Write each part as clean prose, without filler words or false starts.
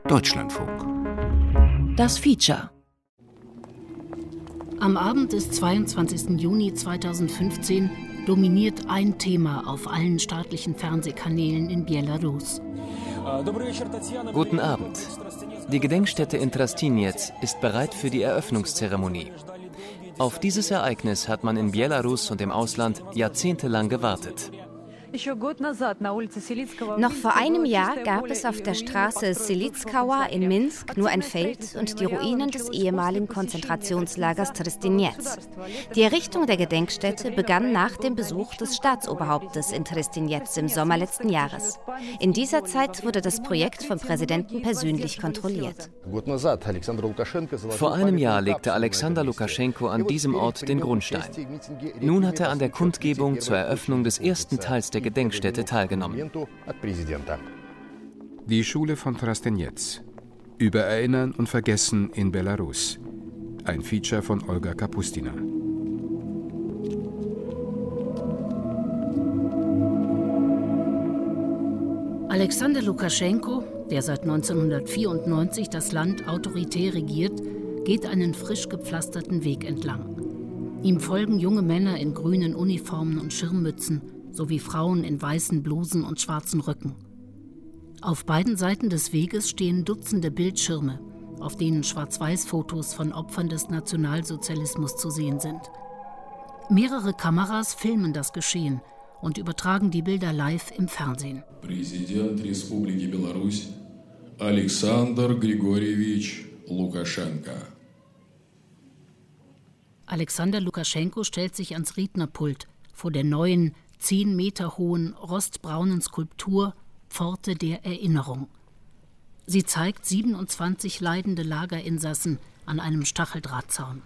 Deutschlandfunk. Das Feature. Am Abend des 22. Juni 2015 dominiert ein Thema auf allen staatlichen Fernsehkanälen in Belarus. Guten Abend. Die Gedenkstätte in Trastinets ist bereit für die Eröffnungszeremonie. Auf dieses Ereignis hat man in Belarus und im Ausland jahrzehntelang gewartet. Noch vor einem Jahr gab es auf der Straße Selitskaya in Minsk nur ein Feld und die Ruinen des ehemaligen Konzentrationslagers Trastinets. Die Errichtung der Gedenkstätte begann nach dem Besuch des Staatsoberhauptes in Trastinets im Sommer letzten Jahres. In dieser Zeit wurde das Projekt vom Präsidenten persönlich kontrolliert. Vor einem Jahr legte Alexander Lukaschenko an diesem Ort den Grundstein. Nun hat er an der Kundgebung zur Eröffnung des ersten Teils der Gedenkstätte teilgenommen. Die Schule von Trastinets. Über Erinnern und Vergessen in Belarus. Ein Feature von Olga Kapustina. Alexander Lukaschenko, der seit 1994 das Land autoritär regiert, geht einen frisch gepflasterten Weg entlang. Ihm folgen junge Männer in grünen Uniformen und Schirmmützen, sowie Frauen in weißen Blusen und schwarzen Röcken. Auf beiden Seiten des Weges stehen Dutzende Bildschirme, auf denen Schwarz-Weiß-Fotos von Opfern des Nationalsozialismus zu sehen sind. Mehrere Kameras filmen das Geschehen und übertragen die Bilder live im Fernsehen. Präsident Republiki Belarus Alexander Grigorjewitsch Lukaschenka. Alexander Lukaschenko stellt sich ans Rednerpult vor der neuen, 10 Meter hohen, rostbraunen Skulptur Pforte der Erinnerung. Sie zeigt 27 leidende Lagerinsassen an einem Stacheldrahtzaun.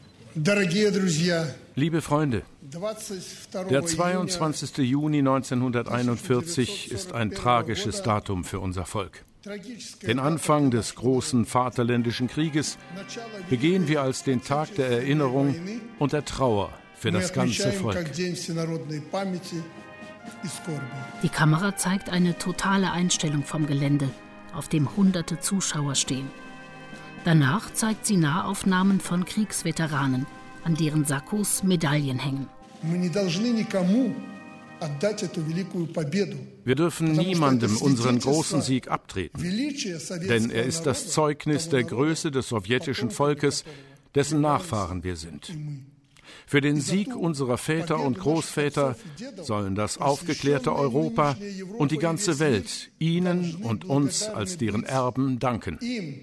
Liebe Freunde, der 22. Juni 1941 ist ein tragisches Datum für unser Volk. Den Anfang des großen Vaterländischen Krieges begehen wir als den Tag der Erinnerung und der Trauer für das ganze Volk. Die Kamera zeigt eine totale Einstellung vom Gelände, auf dem hunderte Zuschauer stehen. Danach zeigt sie Nahaufnahmen von Kriegsveteranen, an deren Sakkos Medaillen hängen. Wir dürfen niemandem unseren großen Sieg abtreten, denn er ist das Zeugnis der Größe des sowjetischen Volkes, dessen Nachfahren wir sind. Für den Sieg unserer Väter und Großväter sollen das aufgeklärte Europa und die ganze Welt ihnen und uns als deren Erben danken.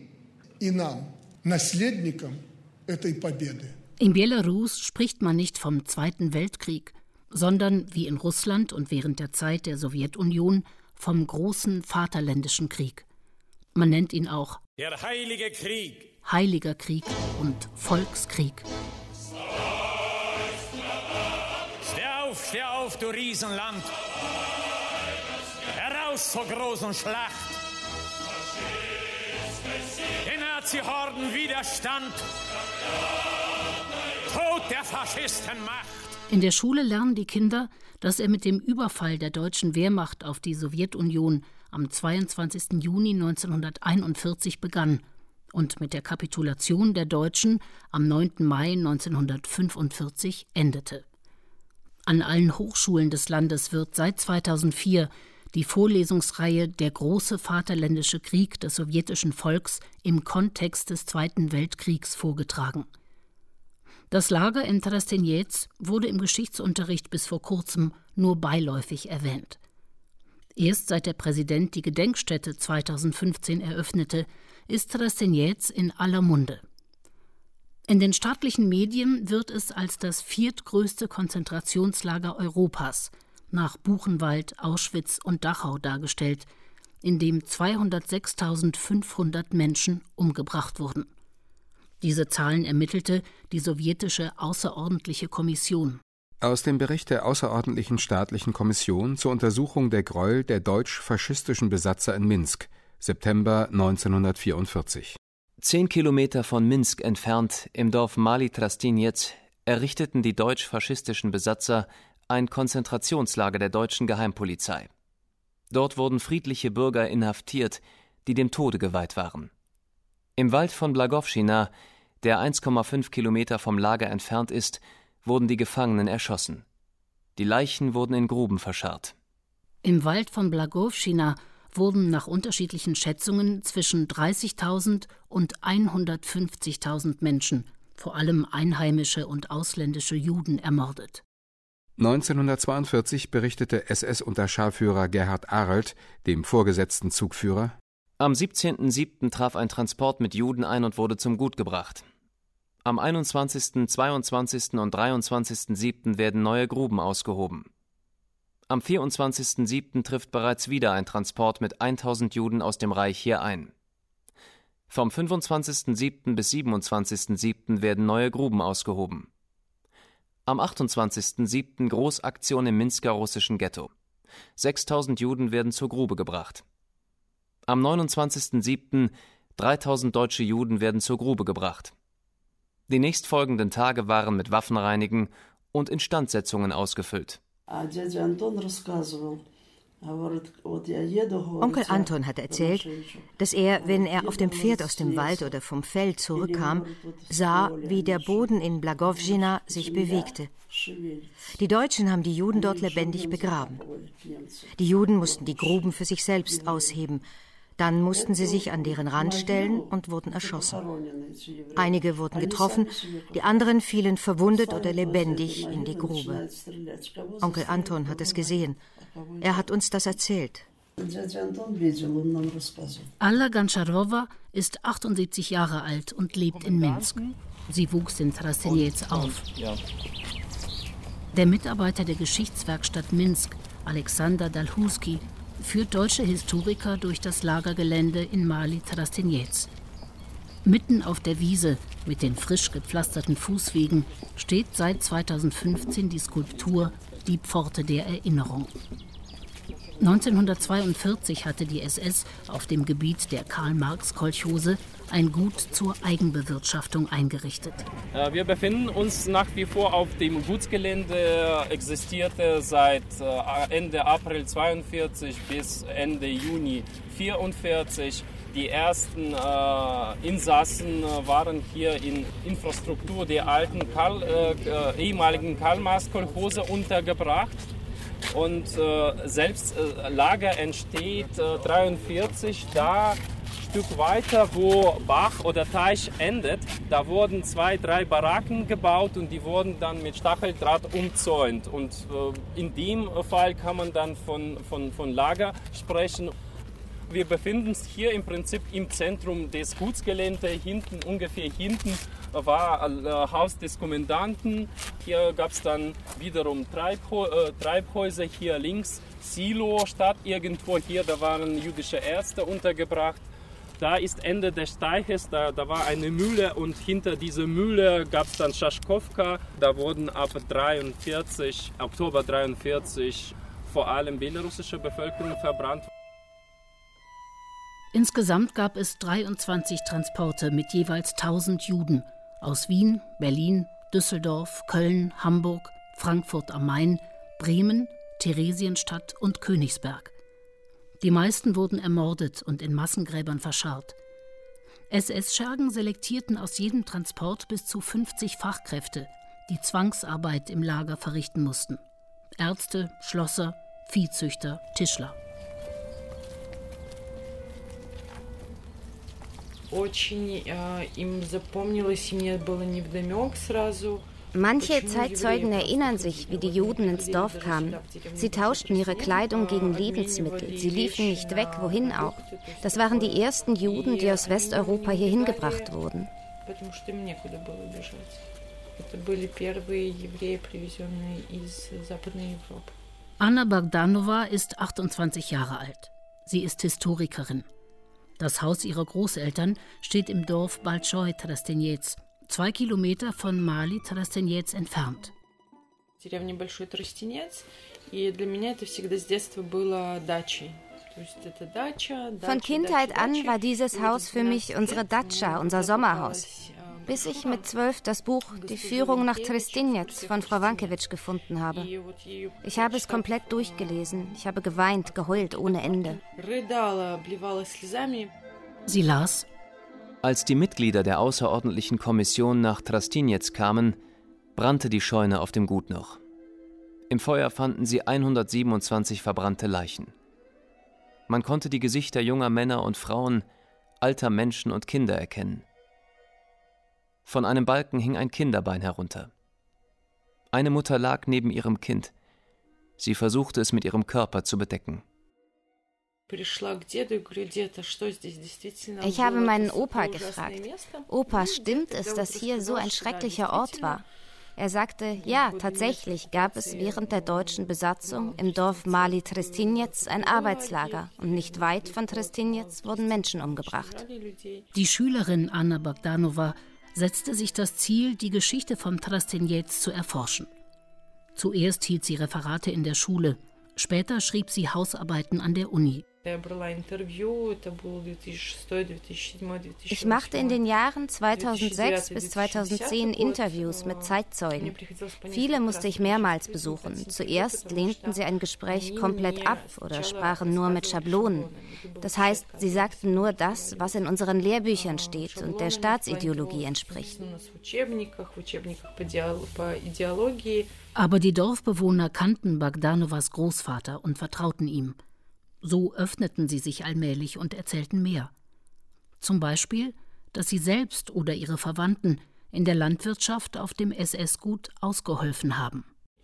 In Belarus spricht man nicht vom Zweiten Weltkrieg, sondern, wie in Russland und während der Zeit der Sowjetunion, vom großen Vaterländischen Krieg. Man nennt ihn auch der Heilige Krieg, Heiliger Krieg und Volkskrieg. Steh auf, du Riesenland! Heraus zur großen Schlacht! Den Nazi-Horden Widerstand! Tod der Faschisten-Macht! In der Schule lernen die Kinder, dass er mit dem Überfall der deutschen Wehrmacht auf die Sowjetunion am 22. Juni 1941 begann und mit der Kapitulation der Deutschen am 9. Mai 1945 endete. An allen Hochschulen des Landes wird seit 2004 die Vorlesungsreihe Der große Vaterländische Krieg des sowjetischen Volks im Kontext des Zweiten Weltkriegs vorgetragen. Das Lager in Trastinets wurde im Geschichtsunterricht bis vor kurzem nur beiläufig erwähnt. Erst seit der Präsident die Gedenkstätte 2015 eröffnete, ist Trastinets in aller Munde. In den staatlichen Medien wird es als das 4. größte Konzentrationslager Europas nach Buchenwald, Auschwitz und Dachau dargestellt, in dem 206.500 Menschen umgebracht wurden. Diese Zahlen ermittelte die sowjetische Außerordentliche Kommission. Aus dem Bericht der Außerordentlichen Staatlichen Kommission zur Untersuchung der Gräuel der deutsch-faschistischen Besatzer in Minsk, September 1944. 10 Kilometer von Minsk entfernt, im Dorf Mali Trastinets, errichteten die deutsch-faschistischen Besatzer ein Konzentrationslager der deutschen Geheimpolizei. Dort wurden friedliche Bürger inhaftiert, die dem Tode geweiht waren. Im Wald von Blagowschina, der 1,5 Kilometer vom Lager entfernt ist, wurden die Gefangenen erschossen. Die Leichen wurden in Gruben verscharrt. Im Wald von Blagowschina wurden nach unterschiedlichen Schätzungen zwischen 30.000 und 150.000 Menschen, vor allem einheimische und ausländische Juden, ermordet. 1942 berichtete SS-Unterscharführer Gerhard Arlt dem vorgesetzten Zugführer: Am 17.07. traf ein Transport mit Juden ein und wurde zum Gut gebracht. Am 21., 22. und 23.07. werden neue Gruben ausgehoben. Am 24.07. trifft bereits wieder ein Transport mit 1.000 Juden aus dem Reich hier ein. Vom 25.07. bis 27.07. werden neue Gruben ausgehoben. Am 28.07. Großaktion im Minsker russischen Ghetto. 6.000 Juden werden zur Grube gebracht. Am 29.07. 3.000 deutsche Juden werden zur Grube gebracht. Die nächstfolgenden Tage waren mit Waffenreinigen und Instandsetzungen ausgefüllt. Onkel Anton hat erzählt, dass er, wenn er auf dem Pferd aus dem Wald oder vom Feld zurückkam, sah, wie der Boden in Blagowschina sich bewegte. Die Deutschen haben die Juden dort lebendig begraben. Die Juden mussten die Gruben für sich selbst ausheben. Dann mussten sie sich an deren Rand stellen und wurden erschossen. Einige wurden getroffen, die anderen fielen verwundet oder lebendig in die Grube. Onkel Anton hat es gesehen. Er hat uns das erzählt. Alla Goncharowa ist 78 Jahre alt und lebt in Minsk. Sie wuchs in Trastinets auf. Der Mitarbeiter der Geschichtswerkstatt Minsk, Alexander Dalhuski, führt deutsche Historiker durch das Lagergelände in Mali Trastinets. Mitten auf der Wiese mit den frisch gepflasterten Fußwegen steht seit 2015 die Skulptur Die Pforte der Erinnerung. 1942 hatte die SS auf dem Gebiet der Karl-Marx-Kolchose ein Gut zur Eigenbewirtschaftung eingerichtet. Wir befinden uns nach wie vor auf dem Gutsgelände, existierte seit Ende April 1942 bis Ende Juni 1944. Die ersten Insassen waren hier in Infrastruktur der alten ehemaligen Karl-Marx-Kolchose untergebracht. Und selbst Lager entsteht 1943, da ein Stück weiter, wo Bach oder Teich endet, da wurden 2, 3 Baracken gebaut und die wurden dann mit Stacheldraht umzäunt. Und in dem Fall kann man dann von Lager sprechen. Wir befinden uns hier im Prinzip im Zentrum des Gutsgeländes. Ungefähr hinten war Haus des Kommandanten. Hier gab es dann wiederum Treibhäuser. Hier links Silo statt irgendwo hier. Da waren jüdische Ärzte untergebracht. Da ist Ende des Teiches, da war eine Mühle und hinter dieser Mühle gab es dann Schaschkowka. Da wurden ab Oktober 1943 vor allem belarussische Bevölkerung verbrannt. Insgesamt gab es 23 Transporte mit jeweils 1000 Juden aus Wien, Berlin, Düsseldorf, Köln, Hamburg, Frankfurt am Main, Bremen, Theresienstadt und Königsberg. Die meisten wurden ermordet und in Massengräbern verscharrt. SS-Schergen selektierten aus jedem Transport bis zu 50 Fachkräfte, die Zwangsarbeit im Lager verrichten mussten. Ärzte, Schlosser, Viehzüchter, Tischler. Manche Zeitzeugen erinnern sich, wie die Juden ins Dorf kamen. Sie tauschten ihre Kleidung gegen Lebensmittel. Sie liefen nicht weg, wohin auch. Das waren die ersten Juden, die aus Westeuropa hierhin gebracht wurden. Anna Bogdanova ist 28 Jahre alt. Sie ist Historikerin. Das Haus ihrer Großeltern steht im Dorf Balchoi Trastinets, 2 Kilometer von Mali Trastinets entfernt. Von Kindheit an war dieses Haus für mich unsere Datscha, unser Sommerhaus. bis ich mit 12 das Buch Die Führung nach Trstiniec von Frau Wankewitsch gefunden habe. Ich habe es komplett durchgelesen. Ich habe geweint, geheult ohne Ende. Sie las: Als die Mitglieder der außerordentlichen Kommission nach Trstiniec kamen, brannte die Scheune auf dem Gut noch. Im Feuer fanden sie 127 verbrannte Leichen. Man konnte die Gesichter junger Männer und Frauen, alter Menschen und Kinder erkennen. Von einem Balken hing ein Kinderbein herunter. Eine Mutter lag neben ihrem Kind. Sie versuchte es mit ihrem Körper zu bedecken. Ich habe meinen Opa gefragt: Opa, stimmt es, dass hier so ein schrecklicher Ort war? Er sagte, ja, tatsächlich gab es während der deutschen Besatzung im Dorf Mali Trstiniec ein Arbeitslager und nicht weit von Trstiniec wurden Menschen umgebracht. Die Schülerin Anna Bogdanova setzte sich das Ziel, die Geschichte von Trstiniec zu erforschen. Zuerst hielt sie Referate in der Schule, später schrieb sie Hausarbeiten an der Uni. Ich machte in den Jahren 2006 bis 2010 Interviews mit Zeitzeugen. Viele musste ich mehrmals besuchen. Zuerst lehnten sie ein Gespräch komplett ab oder sprachen nur mit Schablonen. Das heißt, sie sagten nur das, was in unseren Lehrbüchern steht und der Staatsideologie entspricht. Aber die Dorfbewohner kannten Bogdanovas Großvater und vertrauten ihm. So öffneten sie sich allmählich und erzählten mehr. Zum Beispiel, dass sie selbst oder ihre Verwandten in der Landwirtschaft auf dem SS-Gut ausgeholfen haben.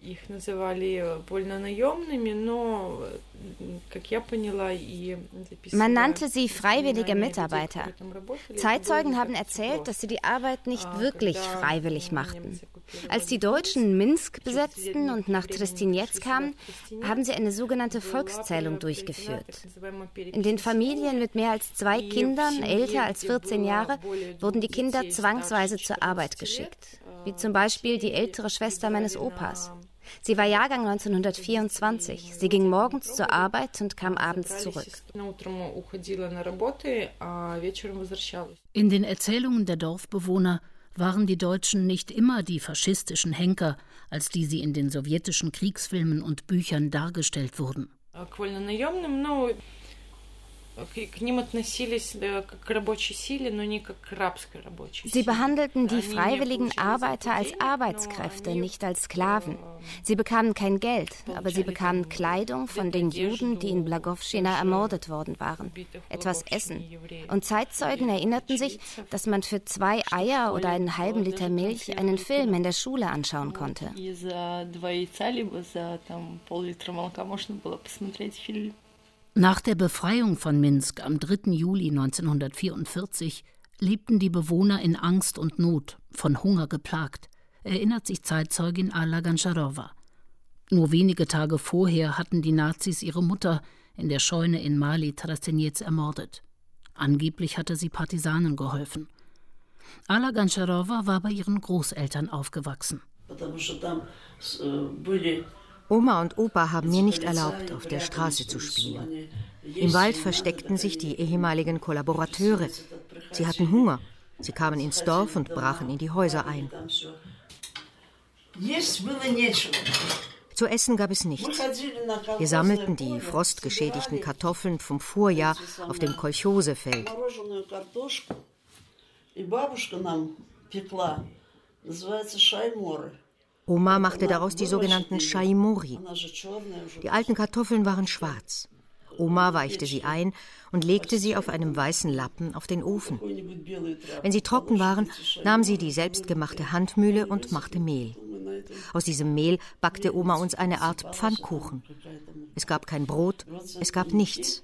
Man nannte sie freiwillige Mitarbeiter. Zeitzeugen haben erzählt, dass sie die Arbeit nicht wirklich freiwillig machten. Als die Deutschen Minsk besetzten und nach Trstiniec kamen, haben sie eine sogenannte Volkszählung durchgeführt. In den Familien mit mehr als 2 Kindern, älter als 14 Jahre, wurden die Kinder zwangsweise zur Arbeit geschickt. Wie zum Beispiel die ältere Schwester meines Opas. Sie war Jahrgang 1924. Sie ging morgens zur Arbeit und kam abends zurück. In den Erzählungen der Dorfbewohner waren die Deutschen nicht immer die faschistischen Henker, als die sie in den sowjetischen Kriegsfilmen und Büchern dargestellt wurden. Sie behandelten die freiwilligen Arbeiter als Arbeitskräfte, nicht als Sklaven. Sie bekamen kein Geld, aber sie bekamen Kleidung von den Juden, die in Blagowschina ermordet worden waren, etwas Essen. Und Zeitzeugen erinnerten sich, dass man für 2 Eier oder einen halben Liter Milch einen Film in der Schule anschauen konnte. Nach der Befreiung von Minsk am 3. Juli 1944 lebten die Bewohner in Angst und Not, von Hunger geplagt, erinnert sich Zeitzeugin Alla Gancharowa. Nur wenige Tage vorher hatten die Nazis ihre Mutter in der Scheune in Mali Trstiniec ermordet. Angeblich hatte sie Partisanen geholfen. Alla Gancharowa war bei ihren Großeltern aufgewachsen. Oma und Opa haben mir nicht erlaubt, auf der Straße zu spielen. Im Wald versteckten sich die ehemaligen Kollaborateure. Sie hatten Hunger. Sie kamen ins Dorf und brachen in die Häuser ein. Zu essen gab es nichts. Wir sammelten die frostgeschädigten Kartoffeln vom Vorjahr auf dem Kolchosefeld. Oma machte daraus die sogenannten Shaimori. Die alten Kartoffeln waren schwarz. Oma weichte sie ein und legte sie auf einem weißen Lappen auf den Ofen. Wenn sie trocken waren, nahm sie die selbstgemachte Handmühle und machte Mehl. Aus diesem Mehl backte Oma uns eine Art Pfannkuchen. Es gab kein Brot, es gab nichts.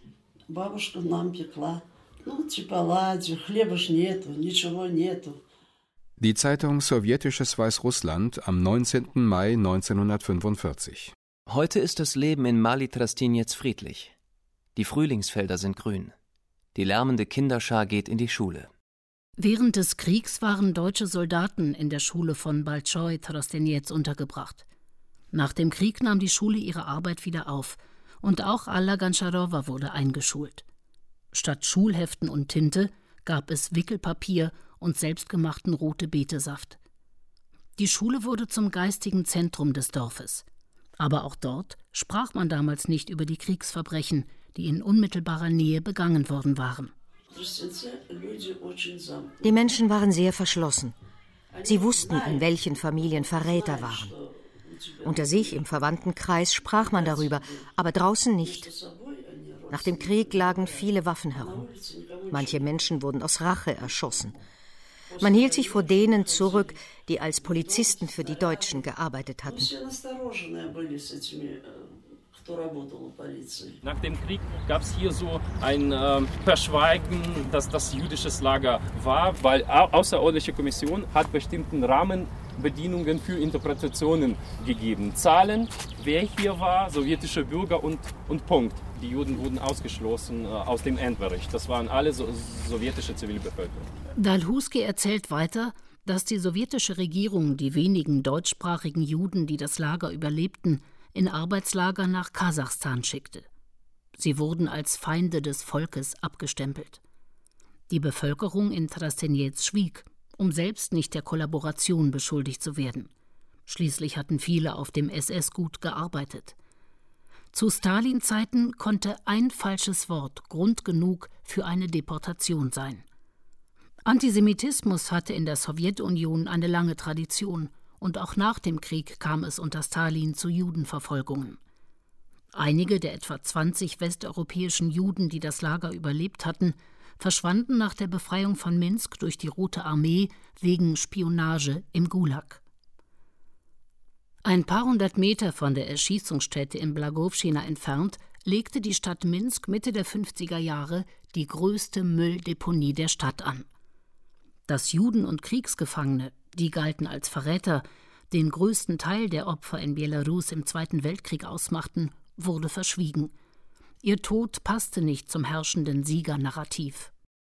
Die Zeitung Sowjetisches Weißrussland am 19. Mai 1945. Heute ist das Leben in Mali Trstiniec friedlich. Die Frühlingsfelder sind grün. Die lärmende Kinderschar geht in die Schule. Während des Kriegs waren deutsche Soldaten in der Schule von Balchoi Trstiniec untergebracht. Nach dem Krieg nahm die Schule ihre Arbeit wieder auf und auch Alla Gancharowa wurde eingeschult. Statt Schulheften und Tinte gab es Wickelpapier und selbstgemachten Rote-Beete-Saft. Die Schule wurde zum geistigen Zentrum des Dorfes. Aber auch dort sprach man damals nicht über die Kriegsverbrechen, die in unmittelbarer Nähe begangen worden waren. Die Menschen waren sehr verschlossen. Sie wussten, in welchen Familien Verräter waren. Unter sich im Verwandtenkreis sprach man darüber, aber draußen nicht. Nach dem Krieg lagen viele Waffen herum. Manche Menschen wurden aus Rache erschossen. Man hielt sich vor denen zurück, die als Polizisten für die Deutschen gearbeitet hatten. Nach dem Krieg gab es hier so ein Verschweigen, dass das jüdisches Lager war, weil außerordentliche Kommission hat bestimmten Rahmenbedingungen für Interpretationen gegeben. Zahlen, wer hier war, sowjetische Bürger und Punkt. Die Juden wurden ausgeschlossen aus dem Endbericht. Das waren alle sowjetische Zivilbevölkerung. Dalhousie erzählt weiter, dass die sowjetische Regierung die wenigen deutschsprachigen Juden, die das Lager überlebten, in Arbeitslager nach Kasachstan schickte. Sie wurden als Feinde des Volkes abgestempelt. Die Bevölkerung in Trstenjez schwieg, um selbst nicht der Kollaboration beschuldigt zu werden. Schließlich hatten viele auf dem SS-Gut gearbeitet. Zu Stalin-Zeiten konnte ein falsches Wort Grund genug für eine Deportation sein. Antisemitismus hatte in der Sowjetunion eine lange Tradition, und auch nach dem Krieg kam es unter Stalin zu Judenverfolgungen. Einige der etwa 20 westeuropäischen Juden, die das Lager überlebt hatten, verschwanden nach der Befreiung von Minsk durch die Rote Armee wegen Spionage im Gulag. Ein paar hundert Meter von der Erschießungsstätte in Blagowschina entfernt legte die Stadt Minsk Mitte der 50er Jahre die größte Mülldeponie der Stadt an. Dass Juden und Kriegsgefangene, die galten als Verräter, den größten Teil der Opfer in Belarus im Zweiten Weltkrieg ausmachten, wurde verschwiegen. Ihr Tod passte nicht zum herrschenden Siegernarrativ.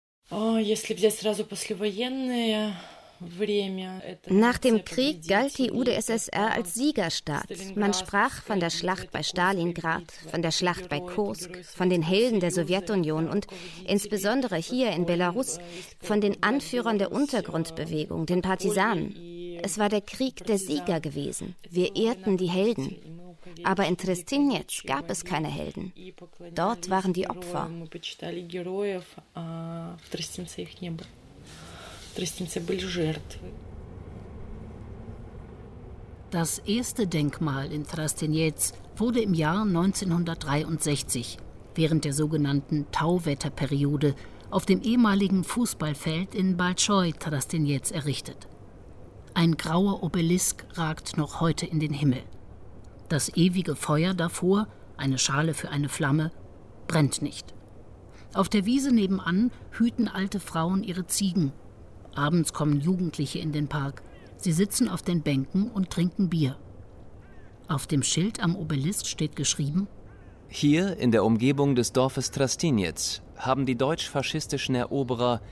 Nach dem Krieg galt die UdSSR als Siegerstaat. Man sprach von der Schlacht bei Stalingrad, von der Schlacht bei Kursk, von den Helden der Sowjetunion und insbesondere hier in Belarus von den Anführern der Untergrundbewegung, den Partisanen. Es war der Krieg der Sieger gewesen. Wir ehrten die Helden. Aber in Trstenjez gab es keine Helden. Dort waren die Opfer. Das erste Denkmal in Trstenjez wurde im Jahr 1963, während der sogenannten Tauwetterperiode, auf dem ehemaligen Fußballfeld in Balschoi Trstenjez errichtet. Ein grauer Obelisk ragt noch heute in den Himmel. Das ewige Feuer davor, eine Schale für eine Flamme, brennt nicht. Auf der Wiese nebenan hüten alte Frauen ihre Ziegen. Abends kommen Jugendliche in den Park. Sie sitzen auf den Bänken und trinken Bier. Auf dem Schild am Obelisk steht geschrieben: Hier in der Umgebung des Dorfes Trstenjez haben die deutsch-faschistischen Eroberer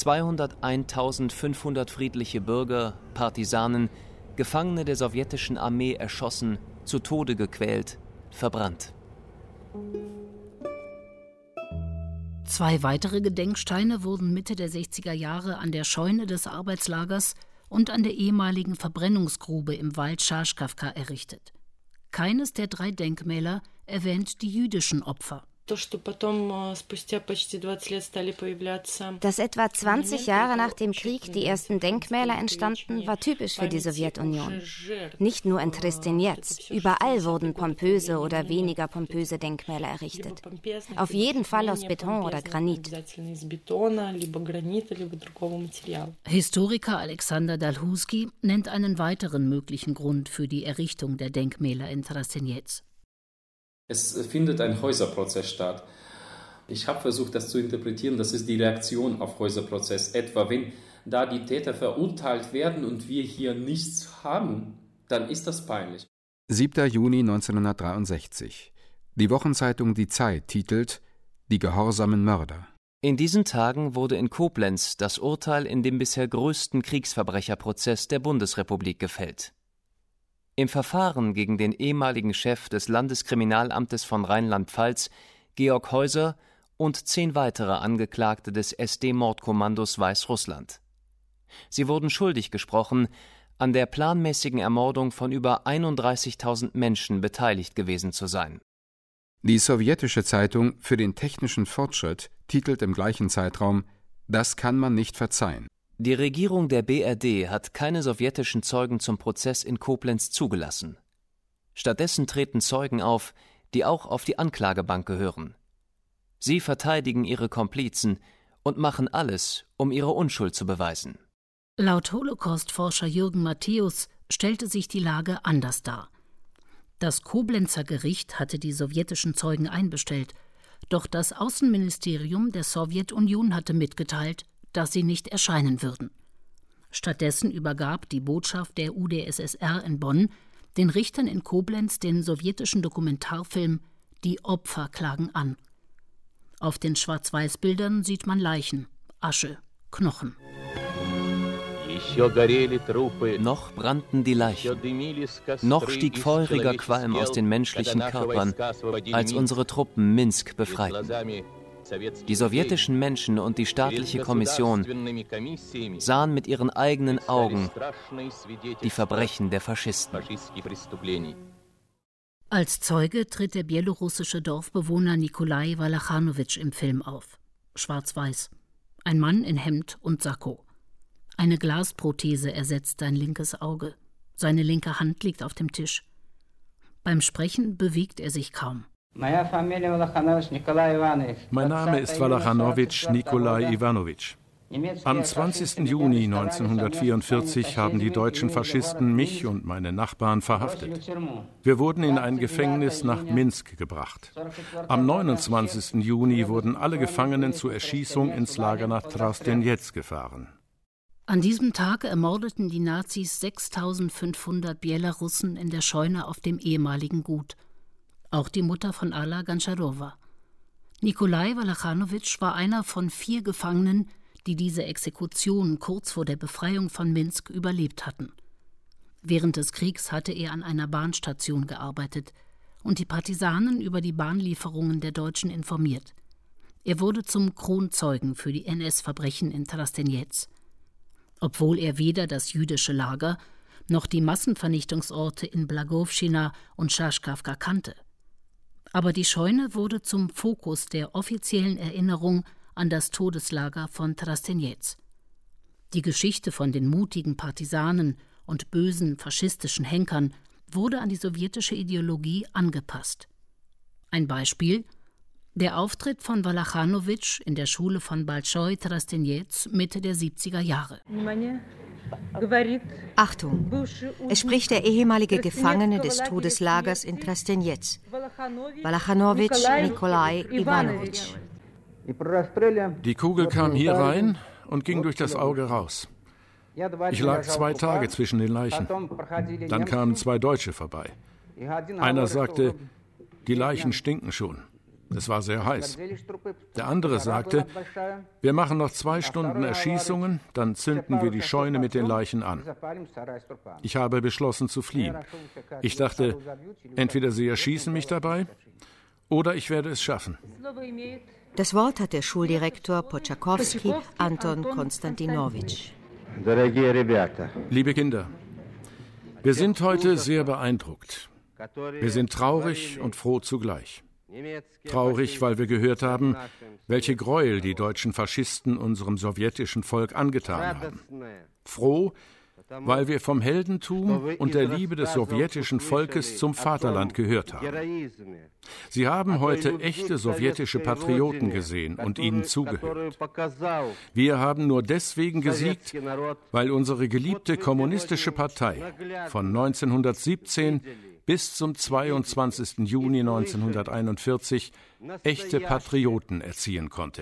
201.500 friedliche Bürger, Partisanen, Gefangene der sowjetischen Armee erschossen, zu Tode gequält, verbrannt. 2 weitere Gedenksteine wurden Mitte der 60er Jahre an der Scheune des Arbeitslagers und an der ehemaligen Verbrennungsgrube im Wald Schaschkawka errichtet. Keines der 3 Denkmäler erwähnt die jüdischen Opfer. Dass etwa 20 Jahre nach dem Krieg die ersten Denkmäler entstanden, war typisch für die Sowjetunion. Nicht nur in Trstenjez, überall wurden pompöse oder weniger pompöse Denkmäler errichtet. Auf jeden Fall aus Beton oder Granit. Historiker Alexander Dalhousie nennt einen weiteren möglichen Grund für die Errichtung der Denkmäler in Trstenjez. Es findet ein Häuserprozess statt. Ich habe versucht, das zu interpretieren. Das ist die Reaktion auf Häuserprozess. Etwa, wenn da die Täter verurteilt werden und wir hier nichts haben, dann ist das peinlich. 7. Juni 1963. Die Wochenzeitung Die Zeit titelt »Die gehorsamen Mörder«. In diesen Tagen wurde in Koblenz das Urteil in dem bisher größten Kriegsverbrecherprozess der Bundesrepublik gefällt. Im Verfahren gegen den ehemaligen Chef des Landeskriminalamtes von Rheinland-Pfalz, Georg Heuser, und 10 weitere Angeklagte des SD-Mordkommandos Weißrussland. Sie wurden schuldig gesprochen, an der planmäßigen Ermordung von über 31.000 Menschen beteiligt gewesen zu sein. Die sowjetische Zeitung Für den technischen Fortschritt titelt im gleichen Zeitraum: Das kann man nicht verzeihen. Die Regierung der BRD hat keine sowjetischen Zeugen zum Prozess in Koblenz zugelassen. Stattdessen treten Zeugen auf, die auch auf die Anklagebank gehören. Sie verteidigen ihre Komplizen und machen alles, um ihre Unschuld zu beweisen. Laut Holocaust-Forscher Jürgen Matthäus stellte sich die Lage anders dar. Das Koblenzer Gericht hatte die sowjetischen Zeugen einbestellt, doch das Außenministerium der Sowjetunion hatte mitgeteilt, dass sie nicht erscheinen würden. Stattdessen übergab die Botschaft der UdSSR in Bonn den Richtern in Koblenz den sowjetischen Dokumentarfilm »Die Opfer klagen an«. Auf den Schwarz-Weiß-Bildern sieht man Leichen, Asche, Knochen. Noch brannten die Leichen. Noch stieg feuriger Qualm aus den menschlichen Körpern, als unsere Truppen Minsk befreiten. Die sowjetischen Menschen und die staatliche Kommission sahen mit ihren eigenen Augen die Verbrechen der Faschisten. Als Zeuge tritt der bielorussische Dorfbewohner Nikolai Walachanowitsch im Film auf. Schwarz-Weiß. Ein Mann in Hemd und Sakko. Eine Glasprothese ersetzt sein linkes Auge. Seine linke Hand liegt auf dem Tisch. Beim Sprechen bewegt er sich kaum. Mein Name ist Walachanowitsch Nikolai Iwanowitsch. Am 20. Juni 1944 haben die deutschen Faschisten mich und meine Nachbarn verhaftet. Wir wurden in ein Gefängnis nach Minsk gebracht. Am 29. Juni wurden alle Gefangenen zur Erschießung ins Lager nach Trosteniec gefahren. An diesem Tag ermordeten die Nazis 6.500 Belarussen in der Scheune auf dem ehemaligen Gut. Auch die Mutter von Alla Gancharowa. Nikolai Walachanowitsch war einer von 4 Gefangenen, die diese Exekution kurz vor der Befreiung von Minsk überlebt hatten. Während des Kriegs hatte er an einer Bahnstation gearbeitet und die Partisanen über die Bahnlieferungen der Deutschen informiert. Er wurde zum Kronzeugen für die NS-Verbrechen in Trosteniec. Obwohl er weder das jüdische Lager noch die Massenvernichtungsorte in Blagowschina und Schaschkawka kannte. Aber die Scheune wurde zum Fokus der offiziellen Erinnerung an das Todeslager von Trosteniec. Die Geschichte von den mutigen Partisanen und bösen faschistischen Henkern wurde an die sowjetische Ideologie angepasst. Ein Beispiel: der Auftritt von Walachanowitsch in der Schule von Balschoi Trosteniec Mitte der 70er Jahre. Achtung! Es spricht der ehemalige Gefangene des Todeslagers in Trosteniec, Walachanowitsch Nikolai Iwanowitsch. Die Kugel kam hier rein und ging durch das Auge raus. Ich lag 2 Tage zwischen den Leichen. Dann kamen 2 Deutsche vorbei. Einer sagte, die Leichen stinken schon. Es war sehr heiß. Der andere sagte, wir machen noch 2 Stunden Erschießungen, dann zünden wir die Scheune mit den Leichen an. Ich habe beschlossen zu fliehen. Ich dachte, entweder sie erschießen mich dabei oder ich werde es schaffen. Das Wort hat der Schuldirektor Pochakowski Anton Konstantinowitsch. Liebe Kinder, wir sind heute sehr beeindruckt. Wir sind traurig und froh zugleich. Traurig, weil wir gehört haben, welche Gräuel die deutschen Faschisten unserem sowjetischen Volk angetan haben. Froh, weil wir vom Heldentum und der Liebe des sowjetischen Volkes zum Vaterland gehört haben. Sie haben heute echte sowjetische Patrioten gesehen und ihnen zugehört. Wir haben nur deswegen gesiegt, weil unsere geliebte kommunistische Partei von 1917 bis zum 22. Juni 1941 echte Patrioten erziehen konnte.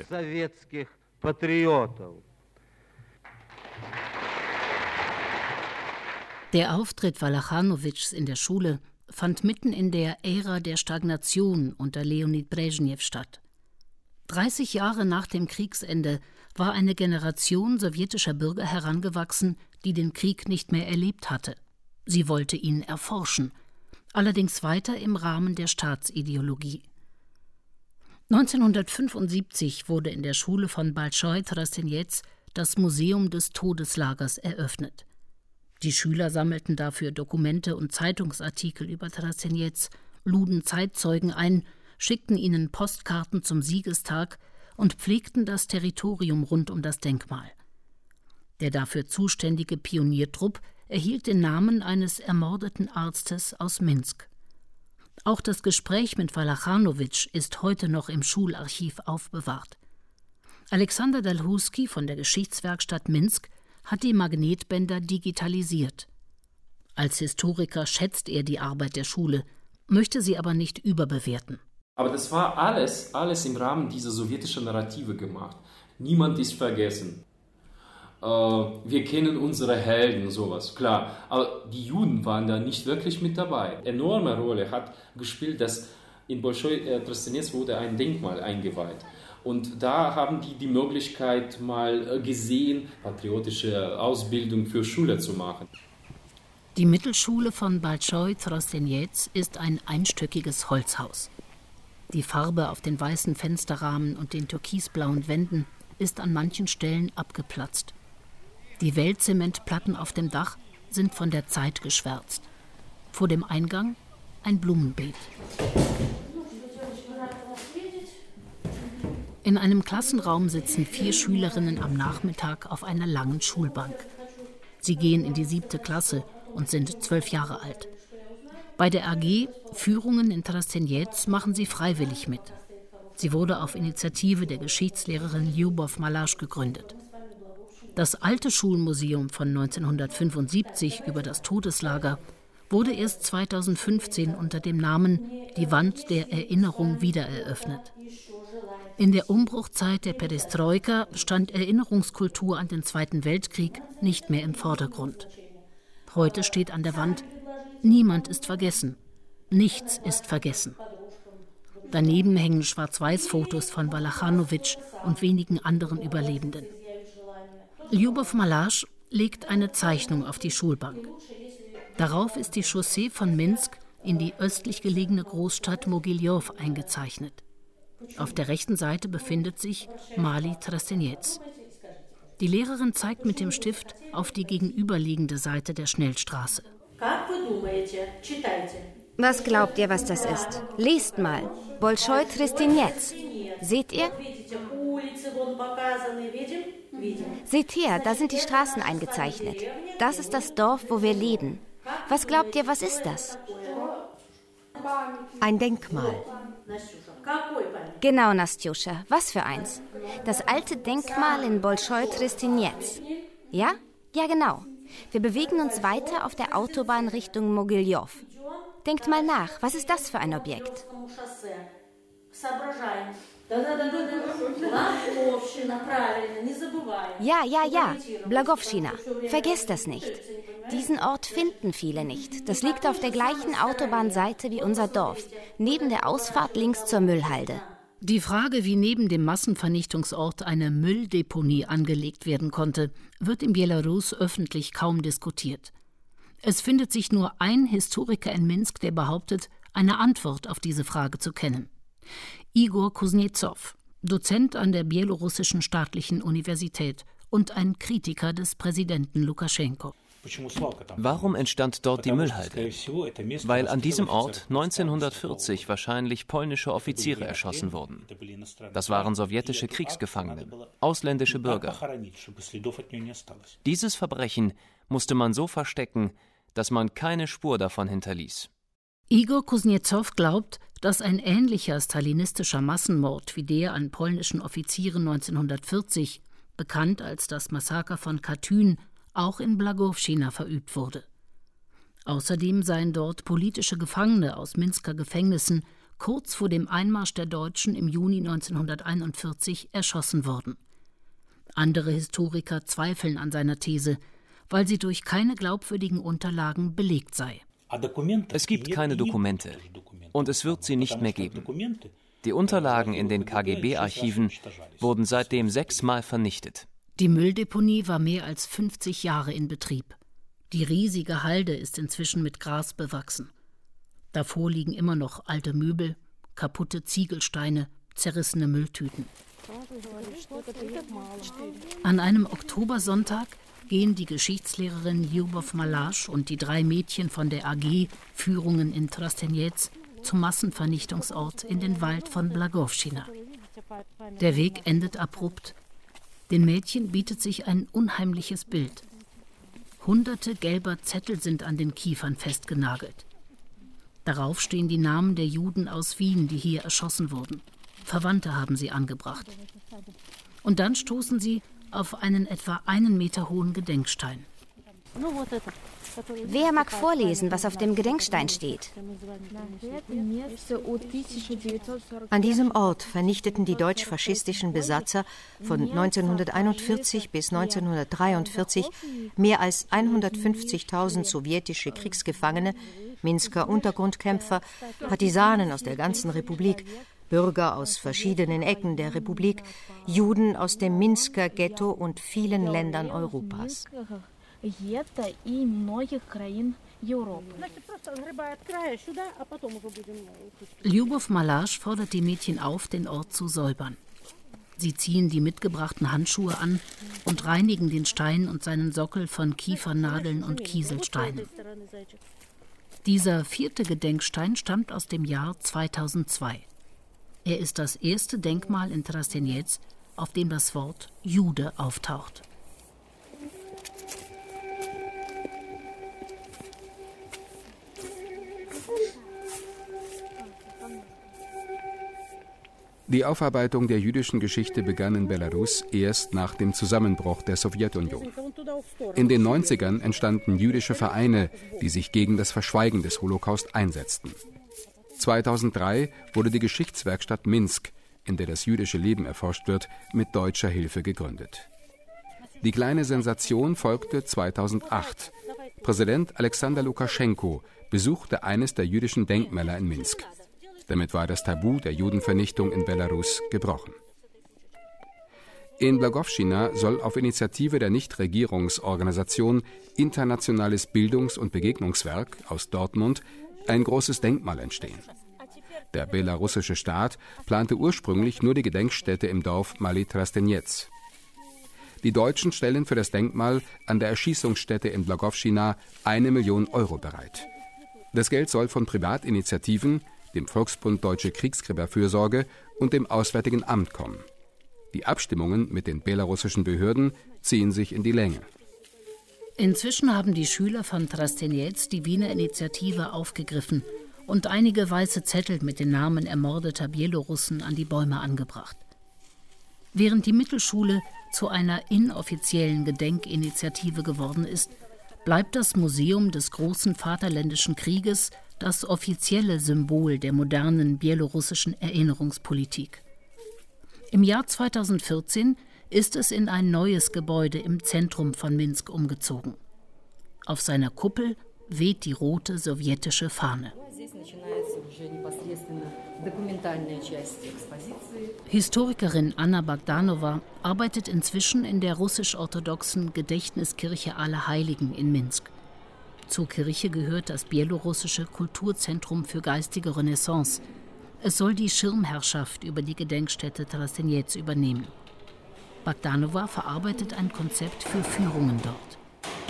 Der Auftritt Walachanowitschs in der Schule fand mitten in der Ära der Stagnation unter Leonid Brezhnev statt. 30 Jahre nach dem Kriegsende war eine Generation sowjetischer Bürger herangewachsen, die den Krieg nicht mehr erlebt hatte. Sie wollte ihn erforschen, allerdings weiter im Rahmen der Staatsideologie. 1975 wurde in der Schule von Bolschoi Trastinets das Museum des Todeslagers eröffnet. Die Schüler sammelten dafür Dokumente und Zeitungsartikel über Trastinets, luden Zeitzeugen ein, schickten ihnen Postkarten zum Siegestag und pflegten das Territorium rund um das Denkmal. Der dafür zuständige Pioniertrupp erhielt den Namen eines ermordeten Arztes aus Minsk. Auch das Gespräch mit Walachanowitsch ist heute noch im Schularchiv aufbewahrt. Alexander Dalhuski von der Geschichtswerkstatt Minsk hat die Magnetbänder digitalisiert. Als Historiker schätzt er die Arbeit der Schule, möchte sie aber nicht überbewerten. Aber das war alles im Rahmen dieser sowjetischen Narrative gemacht. Niemand ist vergessen. Wir kennen unsere Helden, sowas, klar. Aber die Juden waren da nicht wirklich mit dabei. Enorme Rolle hat gespielt, dass in Bolschoi Trastinets wurde ein Denkmal eingeweiht. Und da haben die Möglichkeit mal gesehen, patriotische Ausbildung für Schüler zu machen. Die Mittelschule von Bolschoi Trastinets ist ein einstöckiges Holzhaus. Die Farbe auf den weißen Fensterrahmen und den türkisblauen Wänden ist an manchen Stellen abgeplatzt. Die Wellzementplatten auf dem Dach sind von der Zeit geschwärzt. Vor dem Eingang ein Blumenbeet. In einem Klassenraum sitzen 4 Schülerinnen am Nachmittag auf einer langen Schulbank. Sie gehen in die 7. Klasse und sind 12 Jahre alt. Bei der AG Führungen in Trastinets machen sie freiwillig mit. Sie wurde auf Initiative der Geschichtslehrerin Lyubov Malasch gegründet. Das alte Schulmuseum von 1975 über das Todeslager wurde erst 2015 unter dem Namen Die Wand der Erinnerung wiedereröffnet. In der Umbruchzeit der Perestroika stand Erinnerungskultur an den Zweiten Weltkrieg nicht mehr im Vordergrund. Heute steht an der Wand: Niemand ist vergessen. Nichts ist vergessen. Daneben hängen Schwarz-Weiß-Fotos von Walachanowitsch und wenigen anderen Überlebenden. Lyubov Malasch legt eine Zeichnung auf die Schulbank. Darauf ist die Chaussee von Minsk in die östlich gelegene Großstadt Mogiljow eingezeichnet. Auf der rechten Seite befindet sich Mali Trastinets. Die Lehrerin zeigt mit dem Stift auf die gegenüberliegende Seite der Schnellstraße. Was glaubt ihr, was das ist? Lest mal. Bolschoi Trastinets. Seht ihr? Seht her, da sind die Straßen eingezeichnet. Das ist das Dorf, wo wir leben. Was glaubt ihr, was ist das? Ein Denkmal. Genau, Nastjuscha. Was für eins? Das alte Denkmal in Bolschoi Trastinets. Ja? Ja, genau. Wir bewegen uns weiter auf der Autobahn Richtung Mogiljow. Denkt mal nach, was ist das für ein Objekt? Ja. Blagowschina. Vergesst das nicht. Diesen Ort finden viele nicht. Das liegt auf der gleichen Autobahnseite wie unser Dorf, neben der Ausfahrt links zur Müllhalde. Die Frage, wie neben dem Massenvernichtungsort eine Mülldeponie angelegt werden konnte, wird in Belarus öffentlich kaum diskutiert. Es findet sich nur ein Historiker in Minsk, der behauptet, eine Antwort auf diese Frage zu kennen. Igor Kuznetsov, Dozent an der Bielorussischen Staatlichen Universität und ein Kritiker des Präsidenten Lukaschenko. Warum entstand dort die Müllhalde? Weil an diesem Ort 1940 wahrscheinlich polnische Offiziere erschossen wurden. Das waren sowjetische Kriegsgefangene, ausländische Bürger. Dieses Verbrechen musste man so verstecken, dass man keine Spur davon hinterließ. Igor Kuznetsov glaubt, dass ein ähnlicher stalinistischer Massenmord wie der an polnischen Offizieren 1940, bekannt als das Massaker von Katyn, auch in Blagowschina verübt wurde. Außerdem seien dort politische Gefangene aus Minsker Gefängnissen kurz vor dem Einmarsch der Deutschen im Juni 1941 erschossen worden. Andere Historiker zweifeln an seiner These, weil sie durch keine glaubwürdigen Unterlagen belegt sei. Es gibt keine Dokumente und es wird sie nicht mehr geben. Die Unterlagen in den KGB-Archiven wurden seitdem 6-mal vernichtet. Die Mülldeponie war mehr als 50 Jahre in Betrieb. Die riesige Halde ist inzwischen mit Gras bewachsen. Davor liegen immer noch alte Möbel, kaputte Ziegelsteine, zerrissene Mülltüten. An einem Oktobersonntag gehen die Geschichtslehrerin Lyubov Malasch und die 3 Mädchen von der AG Führungen in Trstenjez zum Massenvernichtungsort in den Wald von Blagowschina. Der Weg endet abrupt. Den Mädchen bietet sich ein unheimliches Bild. Hunderte gelber Zettel sind an den Kiefern festgenagelt. Darauf stehen die Namen der Juden aus Wien, die hier erschossen wurden. Verwandte haben sie angebracht. Und dann stoßen sie auf einen etwa 1 Meter hohen Gedenkstein. Wer mag vorlesen, was auf dem Gedenkstein steht? An diesem Ort vernichteten die deutsch-faschistischen Besatzer von 1941 bis 1943 mehr als 150.000 sowjetische Kriegsgefangene, Minsker Untergrundkämpfer, Partisanen aus der ganzen Republik, Bürger aus verschiedenen Ecken der Republik, Juden aus dem Minsker Ghetto und vielen Ländern Europas. Lyubov Malasch fordert die Mädchen auf, den Ort zu säubern. Sie ziehen die mitgebrachten Handschuhe an und reinigen den Stein und seinen Sockel von Kiefernadeln und Kieselsteinen. Dieser 4. Gedenkstein stammt aus dem Jahr 2002. Er ist das erste Denkmal in Trstenjez, auf dem das Wort Jude auftaucht. Die Aufarbeitung der jüdischen Geschichte begann in Belarus erst nach dem Zusammenbruch der Sowjetunion. In den 90ern entstanden jüdische Vereine, die sich gegen das Verschweigen des Holocaust einsetzten. 2003 wurde die Geschichtswerkstatt Minsk, in der das jüdische Leben erforscht wird, mit deutscher Hilfe gegründet. Die kleine Sensation folgte 2008. Präsident Alexander Lukaschenko besuchte eines der jüdischen Denkmäler in Minsk. Damit war das Tabu der Judenvernichtung in Belarus gebrochen. In Blagowschina soll auf Initiative der Nichtregierungsorganisation Internationales Bildungs- und Begegnungswerk aus Dortmund ein großes Denkmal entstehen. Der belarussische Staat plante ursprünglich nur die Gedenkstätte im Dorf Mali Trstenjez. Die Deutschen stellen für das Denkmal an der Erschießungsstätte in Blagowschina 1 Million Euro bereit. Das Geld soll von Privatinitiativen, dem Volksbund Deutsche Kriegsgräberfürsorge und dem Auswärtigen Amt kommen. Die Abstimmungen mit den belarussischen Behörden ziehen sich in die Länge. Inzwischen haben die Schüler von Trstenjez die Wiener Initiative aufgegriffen und einige weiße Zettel mit den Namen ermordeter Bielorussen an die Bäume angebracht. Während die Mittelschule zu einer inoffiziellen Gedenkinitiative geworden ist, bleibt das Museum des großen Vaterländischen Krieges das offizielle Symbol der modernen bielorussischen Erinnerungspolitik. Im Jahr 2014 ist es in ein neues Gebäude im Zentrum von Minsk umgezogen. Auf seiner Kuppel weht die rote sowjetische Fahne. Historikerin Anna Bogdanowa arbeitet inzwischen in der russisch-orthodoxen Gedächtniskirche Allerheiligen in Minsk. Zur Kirche gehört das bielorussische Kulturzentrum für geistige Renaissance. Es soll die Schirmherrschaft über die Gedenkstätte Trstenjez übernehmen. Bogdanowa verarbeitet ein Konzept für Führungen dort.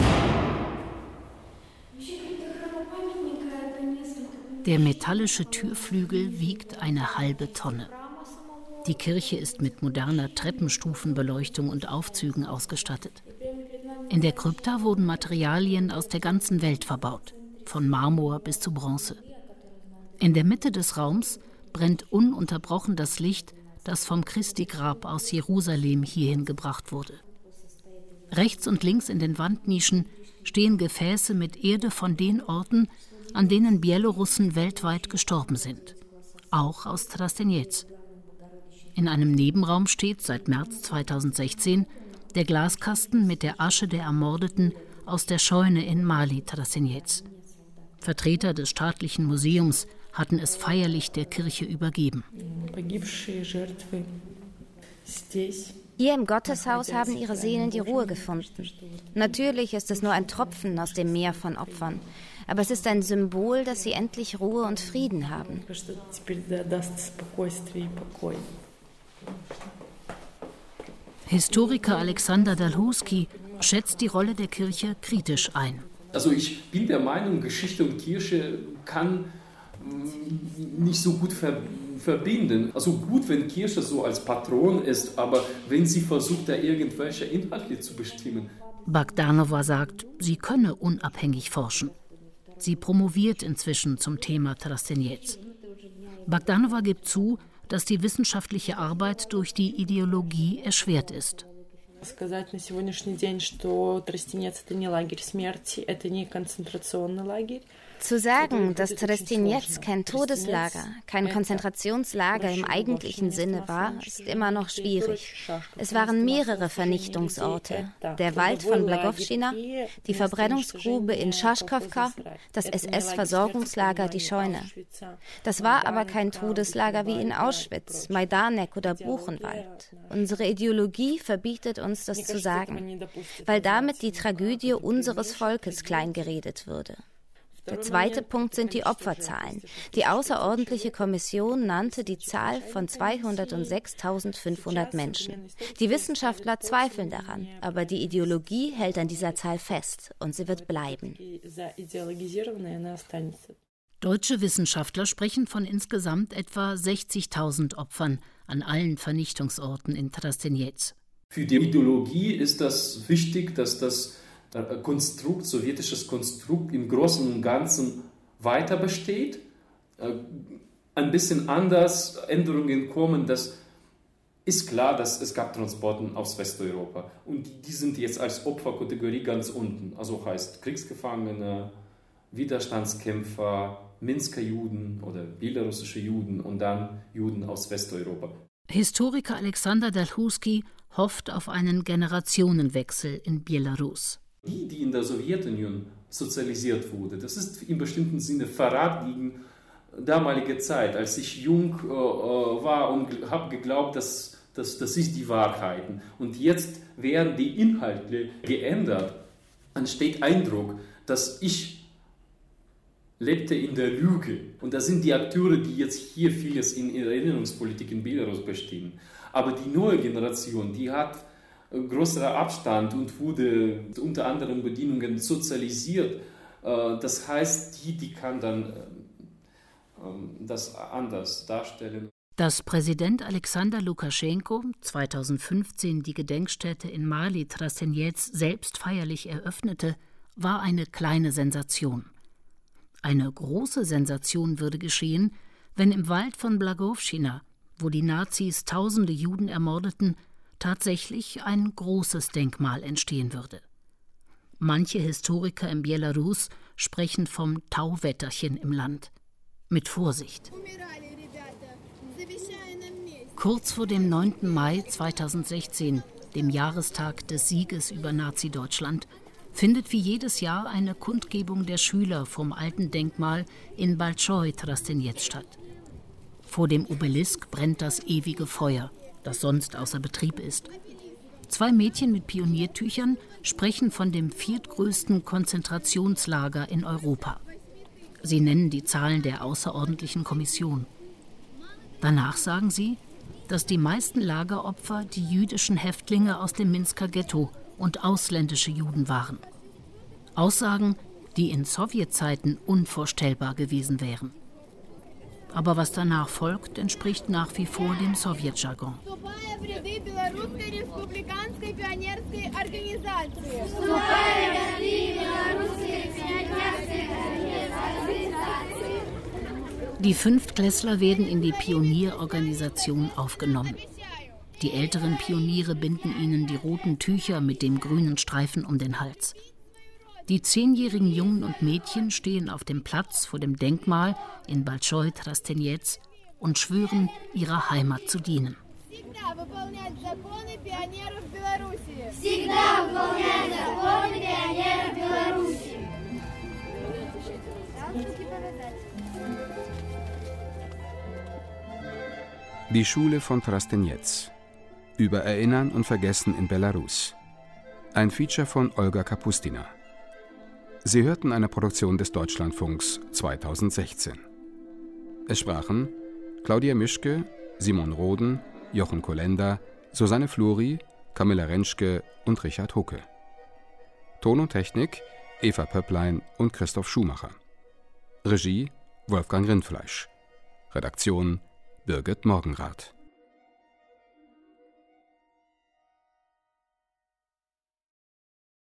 Der metallische Türflügel wiegt 1/2 Tonne. Die Kirche ist mit moderner Treppenstufenbeleuchtung und Aufzügen ausgestattet. In der Krypta wurden Materialien aus der ganzen Welt verbaut, von Marmor bis zu Bronze. In der Mitte des Raums brennt ununterbrochen das Licht, das vom Christi-Grab aus Jerusalem hierhin gebracht wurde. Rechts und links in den Wandnischen stehen Gefäße mit Erde von den Orten, an denen Bielorussen weltweit gestorben sind, auch aus Trstenjez. In einem Nebenraum steht seit März 2016 der Glaskasten mit der Asche der Ermordeten aus der Scheune in Mali Trstenjez. Vertreter des staatlichen Museums hatten es feierlich der Kirche übergeben. Hier im Gotteshaus haben ihre Seelen die Ruhe gefunden. Natürlich ist es nur ein Tropfen aus dem Meer von Opfern. Aber es ist ein Symbol, dass sie endlich Ruhe und Frieden haben. Historiker Alexander Dalhouski schätzt die Rolle der Kirche kritisch ein. Also ich bin der Meinung, Geschichte und Kirche kann nicht so gut verbinden. Also gut, wenn Kirche so als Patron ist, aber wenn sie versucht, da irgendwelche Inhalte zu bestimmen. Bagdanova sagt, sie könne unabhängig forschen. Sie promoviert inzwischen zum Thema Trasteniec. Bagdanova gibt zu, dass die wissenschaftliche Arbeit durch die Ideologie erschwert ist. Сказать на сегодняшний день, что Тростенец – это не лагерь смерти, это не концентрационный лагерь. Zu sagen, dass Tresteniec kein Todeslager, kein Konzentrationslager im eigentlichen Sinne war, ist immer noch schwierig. Es waren mehrere Vernichtungsorte. Der Wald von Blagowschina, die Verbrennungsgrube in Schaschkowka, das SS-Versorgungslager Die Scheune. Das war aber kein Todeslager wie in Auschwitz, Majdanek oder Buchenwald. Unsere Ideologie verbietet uns, das zu sagen, weil damit die Tragödie unseres Volkes kleingeredet würde. Der zweite Punkt sind die Opferzahlen. Die außerordentliche Kommission nannte die Zahl von 206.500 Menschen. Die Wissenschaftler zweifeln daran, aber die Ideologie hält an dieser Zahl fest und sie wird bleiben. Deutsche Wissenschaftler sprechen von insgesamt etwa 60.000 Opfern an allen Vernichtungsorten in Trasteniec. Für die Ideologie ist das wichtig, dass das Konstrukt, sowjetisches Konstrukt im Großen und Ganzen weiter besteht. Ein bisschen anders Änderungen kommen, das ist klar, dass es gab Transporten aus Westeuropa und die sind jetzt als Opferkategorie ganz unten. Also heißt Kriegsgefangene, Widerstandskämpfer, Minsker Juden oder belarussische Juden und dann Juden aus Westeuropa. Historiker Alexander Dalhouski hofft auf einen Generationenwechsel in Belarus. Die in der Sowjetunion sozialisiert wurde, das ist im bestimmten Sinne Verrat gegen damalige Zeit, als ich jung war und habe geglaubt, das ist die Wahrheit. Und jetzt werden die Inhalte geändert. Entsteht Eindruck, dass ich lebte in der Lüge. Und das sind die Akteure, die jetzt hier vieles in ihrer Erinnerungspolitik in Belarus bestimmen. Aber die neue Generation, die hat größerer Abstand und wurde unter anderen Bedingungen sozialisiert. Das heißt, die kann dann das anders darstellen. Dass Präsident Alexander Lukaschenko 2015 die Gedenkstätte in Mali Trasteniec selbst feierlich eröffnete, war eine kleine Sensation. Eine große Sensation würde geschehen, wenn im Wald von Blagowschina, wo die Nazis tausende Juden ermordeten, tatsächlich ein großes Denkmal entstehen würde. Manche Historiker in Belarus sprechen vom Tauwetterchen im Land. Mit Vorsicht. Kurz vor dem 9. Mai 2016, dem Jahrestag des Sieges über Nazi-Deutschland, findet wie jedes Jahr eine Kundgebung der Schüler vom alten Denkmal in Balchoi Trasteniec statt. Vor dem Obelisk brennt das ewige Feuer, das sonst außer Betrieb ist. 2 Mädchen mit Pioniertüchern sprechen von dem 4. größten Konzentrationslager in Europa. Sie nennen die Zahlen der außerordentlichen Kommission. Danach sagen sie, dass die meisten Lageropfer die jüdischen Häftlinge aus dem Minsker Ghetto und ausländische Juden waren. Aussagen, die in Sowjetzeiten unvorstellbar gewesen wären. Aber was danach folgt, entspricht nach wie vor dem Sowjetjargon. Die Fünftklässler werden in die Pionierorganisation aufgenommen. Die älteren Pioniere binden ihnen die roten Tücher mit dem grünen Streifen um den Hals. Die 10-jährigen Jungen und Mädchen stehen auf dem Platz vor dem Denkmal in Balchoi Trasteniec und schwören, ihrer Heimat zu dienen. Die Schule von Trasteniec. Über Erinnern und Vergessen in Belarus. Ein Feature von Olga Kapustina. Sie hörten eine Produktion des Deutschlandfunks 2016. Es sprachen Claudia Mischke, Simon Roden, Jochen Kolender, Susanne Fluri, Camilla Rentschke und Richard Hucke. Ton und Technik Eva Pöpplein und Christoph Schumacher. Regie Wolfgang Rindfleisch. Redaktion Birgit Morgenrath.